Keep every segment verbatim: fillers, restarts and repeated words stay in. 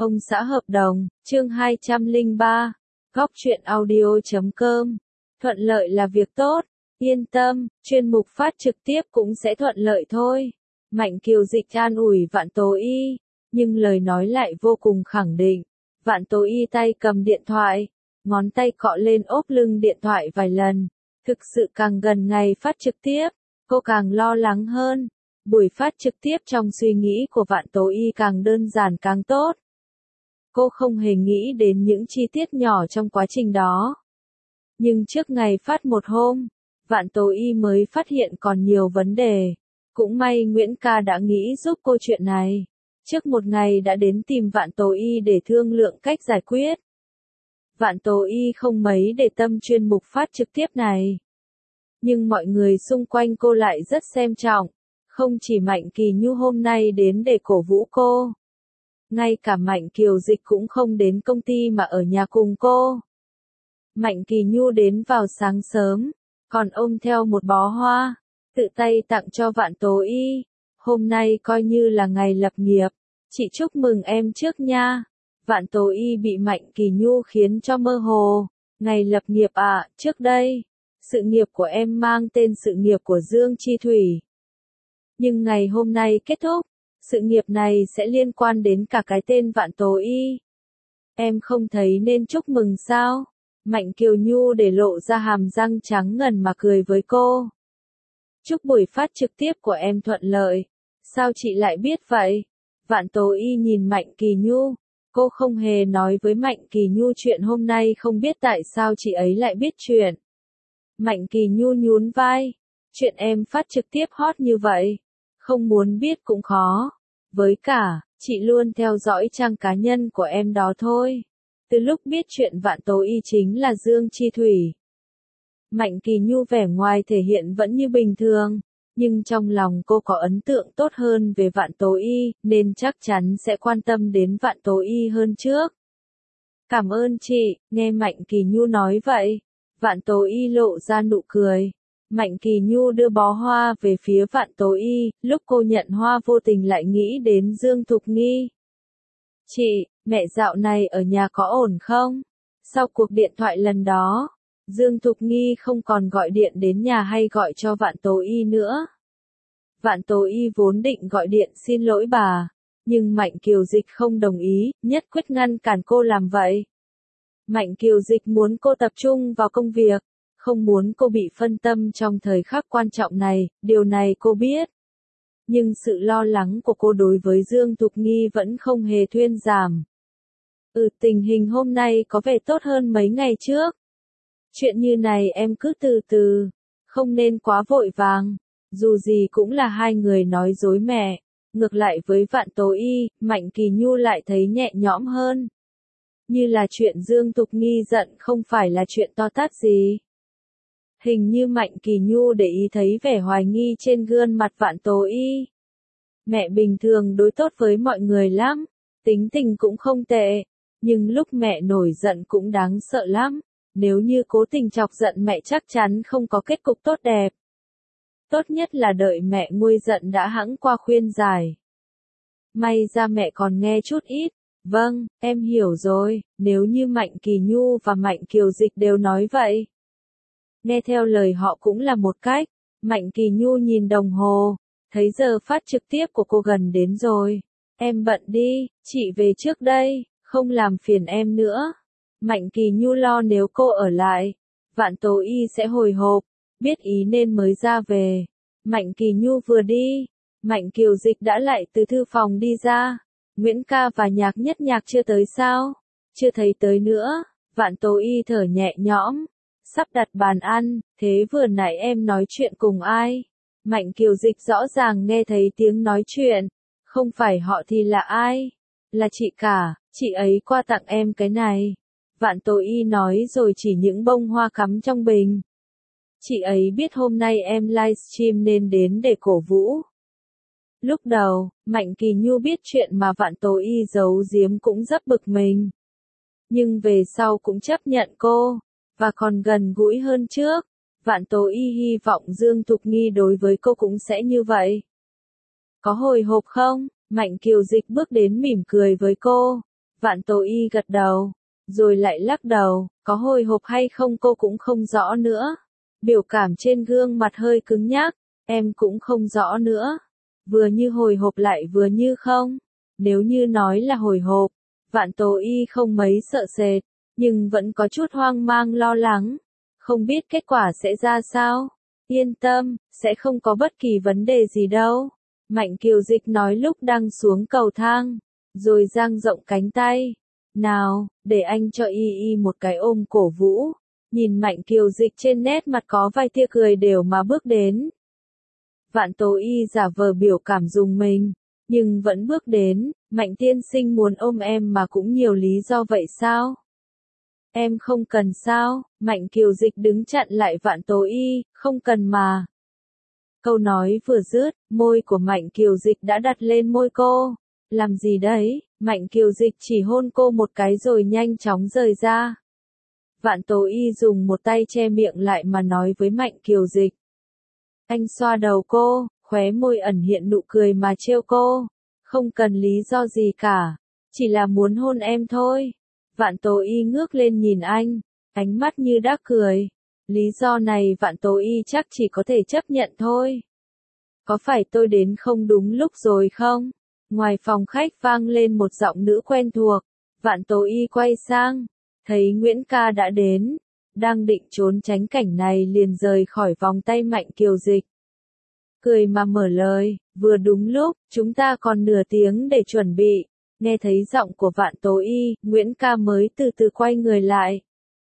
Ông xã hợp đồng, chương hai trăm lẻ ba, góc truyện audio chấm com. Thuận lợi là việc tốt, yên tâm, chuyên mục phát trực tiếp cũng sẽ thuận lợi thôi. Mạnh Kiều Dịch an ủi Vạn Tố Y, nhưng lời nói lại vô cùng khẳng định. Vạn Tố Y tay cầm điện thoại, ngón tay cọ lên ốp lưng điện thoại vài lần. Thực sự càng gần ngày phát trực tiếp, cô càng lo lắng hơn. Buổi phát trực tiếp trong suy nghĩ của Vạn Tố Y càng đơn giản càng tốt. Cô không hề nghĩ đến những chi tiết nhỏ trong quá trình đó. Nhưng trước ngày phát một hôm, Vạn Tố Y mới phát hiện còn nhiều vấn đề. Cũng may Nguyễn Ca đã nghĩ giúp cô chuyện này. Trước một ngày đã đến tìm Vạn Tố Y để thương lượng cách giải quyết. Vạn Tố Y không mấy để tâm chuyên mục phát trực tiếp này. Nhưng mọi người xung quanh cô lại rất xem trọng. Không chỉ Mạnh Kỳ Nhu hôm nay đến để cổ vũ cô. Ngay cả Mạnh Kiều Dịch cũng không đến công ty mà ở nhà cùng cô. Mạnh Kỳ Nhu đến vào sáng sớm, còn ôm theo một bó hoa, tự tay tặng cho Vạn Tố Y. Hôm nay coi như là ngày lập nghiệp, chị chúc mừng em trước nha. Vạn Tố Y bị Mạnh Kỳ Nhu khiến cho mơ hồ. Ngày lập nghiệp à, trước đây, sự nghiệp của em mang tên sự nghiệp của Dương Chi Thủy. Nhưng ngày hôm nay kết thúc, sự nghiệp này sẽ liên quan đến cả cái tên Vạn Tố Y. Em không thấy nên chúc mừng sao? Mạnh Kiều Nhu để lộ ra hàm răng trắng ngần mà cười với cô. Chúc buổi phát trực tiếp của em thuận lợi. Sao chị lại biết vậy? Vạn Tố Y nhìn Mạnh Kỳ Nhu. Cô không hề nói với Mạnh Kỳ Nhu chuyện hôm nay, không biết tại sao chị ấy lại biết chuyện. Mạnh Kỳ Nhu nhún vai. Chuyện em phát trực tiếp hot như vậy. Không muốn biết cũng khó. Với cả, chị luôn theo dõi trang cá nhân của em đó thôi. Từ lúc biết chuyện Vạn Tố Y chính là Dương Chi Thủy. Mạnh Kỳ Nhu vẻ ngoài thể hiện vẫn như bình thường, nhưng trong lòng cô có ấn tượng tốt hơn về Vạn Tố Y, nên chắc chắn sẽ quan tâm đến Vạn Tố Y hơn trước. Cảm ơn chị, nghe Mạnh Kỳ Nhu nói vậy. Vạn Tố Y lộ ra nụ cười. Mạnh Kỳ Nhu đưa bó hoa về phía Vạn Tố Y, lúc cô nhận hoa vô tình lại nghĩ đến Dương Thục Nghi. Chị, mẹ dạo này ở nhà có ổn không? Sau cuộc điện thoại lần đó, Dương Thục Nghi không còn gọi điện đến nhà hay gọi cho Vạn Tố Y nữa. Vạn Tố Y vốn định gọi điện xin lỗi bà, nhưng Mạnh Kiều Dịch không đồng ý, nhất quyết ngăn cản cô làm vậy. Mạnh Kiều Dịch muốn cô tập trung vào công việc, không muốn cô bị phân tâm trong thời khắc quan trọng này, điều này cô biết. Nhưng sự lo lắng của cô đối với Dương Thục Nghi vẫn không hề thuyên giảm. Ừ, tình hình hôm nay có vẻ tốt hơn mấy ngày trước. Chuyện như này em cứ từ từ, không nên quá vội vàng. Dù gì cũng là hai người nói dối mẹ. Ngược lại với Vạn Tố Y, Mạnh Kỳ Nhu lại thấy nhẹ nhõm hơn. Như là chuyện Dương Thục Nghi giận không phải là chuyện to tát gì. Hình như Mạnh Kỳ Nhu để ý thấy vẻ hoài nghi trên gương mặt Vạn Tố Y. Mẹ bình thường đối tốt với mọi người lắm, tính tình cũng không tệ, nhưng lúc mẹ nổi giận cũng đáng sợ lắm. Nếu như cố tình chọc giận mẹ chắc chắn không có kết cục tốt đẹp. Tốt nhất là đợi mẹ nguôi giận đã hẵng qua khuyên giải. May ra mẹ còn nghe chút ít. Vâng, em hiểu rồi, nếu như Mạnh Kỳ Nhu và Mạnh Kiều Dịch đều nói vậy. Nghe theo lời họ cũng là một cách. Mạnh Kỳ Nhu nhìn đồng hồ, thấy giờ phát trực tiếp của cô gần đến rồi. Em bận đi, chị về trước đây, không làm phiền em nữa. Mạnh Kỳ Nhu lo nếu cô ở lại, Vạn Tố Y sẽ hồi hộp, biết ý nên mới ra về. Mạnh Kỳ Nhu vừa đi, Mạnh Kiều Dịch đã lại từ thư phòng đi ra. Nguyễn Ca và Nhạc Nhất Nhạc chưa tới sao? Chưa thấy tới nữa. Vạn Tố Y thở nhẹ nhõm. Sắp đặt bàn ăn, thế vừa nãy em nói chuyện cùng ai? Mạnh Kiều Dịch rõ ràng nghe thấy tiếng nói chuyện. Không phải họ thì là ai? Là chị cả, chị ấy qua tặng em cái này. Vạn Tố Y nói rồi chỉ những bông hoa cắm trong bình. Chị ấy biết hôm nay em livestream nên đến để cổ vũ. Lúc đầu, Mạnh Kỳ Nhu biết chuyện mà Vạn Tố Y giấu giếm cũng rất bực mình. Nhưng về sau cũng chấp nhận cô, và còn gần gũi hơn trước. Vạn Tố Y hy vọng Dương Thục Nghi đối với cô cũng sẽ như vậy. Có hồi hộp không? Mạnh Kiều Dịch bước đến mỉm cười với cô. Vạn Tố Y gật đầu, rồi lại lắc đầu, có hồi hộp hay không cô cũng không rõ nữa. Biểu cảm trên gương mặt hơi cứng nhắc, em cũng không rõ nữa. Vừa như hồi hộp lại vừa như không. Nếu như nói là hồi hộp, Vạn Tố Y không mấy sợ sệt, nhưng vẫn có chút hoang mang lo lắng. Không biết kết quả sẽ ra sao. Yên tâm, sẽ không có bất kỳ vấn đề gì đâu. Mạnh Kiều Dịch nói lúc đang xuống cầu thang, rồi dang rộng cánh tay. Nào, để anh cho Y Y một cái ôm cổ vũ. Nhìn Mạnh Kiều Dịch trên nét mặt có vài tia cười đều mà bước đến. Vạn Tố Y giả vờ biểu cảm rùng mình, nhưng vẫn bước đến. Mạnh tiên sinh muốn ôm em mà cũng nhiều lý do vậy sao? Em không cần sao? Mạnh Kiều Dịch đứng chặn lại Vạn Tố Y, không cần mà. Câu nói vừa dứt, môi của Mạnh Kiều Dịch đã đặt lên môi cô. Làm gì đấy? Mạnh Kiều Dịch chỉ hôn cô một cái rồi nhanh chóng rời ra. Vạn Tố Y dùng một tay che miệng lại mà nói với Mạnh Kiều Dịch. Anh xoa đầu cô, khóe môi ẩn hiện nụ cười mà trêu cô. Không cần lý do gì cả, chỉ là muốn hôn em thôi. Vạn Tố Y ngước lên nhìn anh, ánh mắt như đã cười. Lý do này Vạn Tố Y chắc chỉ có thể chấp nhận thôi. Có phải tôi đến không đúng lúc rồi không? Ngoài phòng khách vang lên một giọng nữ quen thuộc. Vạn Tố Y quay sang, thấy Nguyễn Ca đã đến. Đang định trốn tránh cảnh này liền rời khỏi vòng tay Mạnh Kiều Dịch. Cười mà mở lời, vừa đúng lúc, chúng ta còn nửa tiếng để chuẩn bị. Nghe thấy giọng của Vạn Tố Y, Nguyễn Ca mới từ từ quay người lại.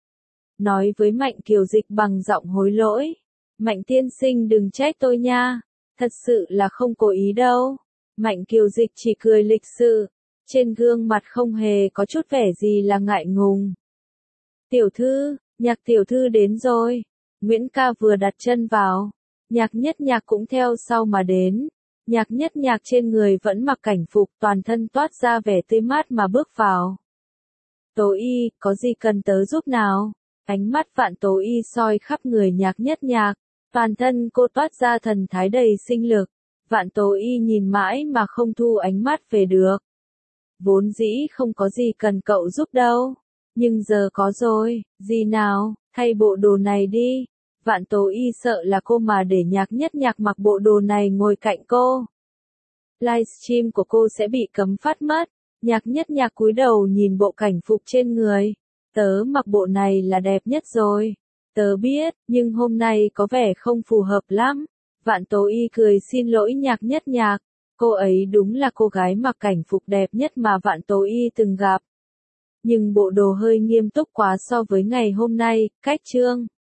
Nói với Mạnh Kiều Dịch bằng giọng hối lỗi. Mạnh tiên sinh đừng trách tôi nha. Thật sự là không cố ý đâu. Mạnh Kiều Dịch chỉ cười lịch sự. Trên gương mặt không hề có chút vẻ gì là ngại ngùng. Tiểu thư, Nhạc tiểu thư đến rồi. Nguyễn Ca vừa đặt chân vào. Nhạc Nhất Nhạc cũng theo sau mà đến. Nhạc Nhất Nhạc trên người vẫn mặc cảnh phục, toàn thân toát ra vẻ tươi mát mà bước vào. Tố Y, có gì cần tớ giúp nào? Ánh mắt Vạn Tố Y soi khắp người Nhạc Nhất Nhạc. Toàn thân cô toát ra thần thái đầy sinh lực. Vạn Tố Y nhìn mãi mà không thu ánh mắt về được. Vốn dĩ không có gì cần cậu giúp đâu. Nhưng giờ có rồi, gì nào, thay bộ đồ này đi. Vạn Tố Y sợ là cô mà để Nhạc Nhất Nhạc mặc bộ đồ này ngồi cạnh cô. Livestream của cô sẽ bị cấm phát mất. Nhạc Nhất Nhạc cúi đầu nhìn bộ cảnh phục trên người. Tớ mặc bộ này là đẹp nhất rồi. Tớ biết, nhưng hôm nay có vẻ không phù hợp lắm. Vạn Tố Y cười xin lỗi Nhạc Nhất Nhạc. Cô ấy đúng là cô gái mặc cảnh phục đẹp nhất mà Vạn Tố Y từng gặp. Nhưng bộ đồ hơi nghiêm túc quá so với ngày hôm nay, cách chương.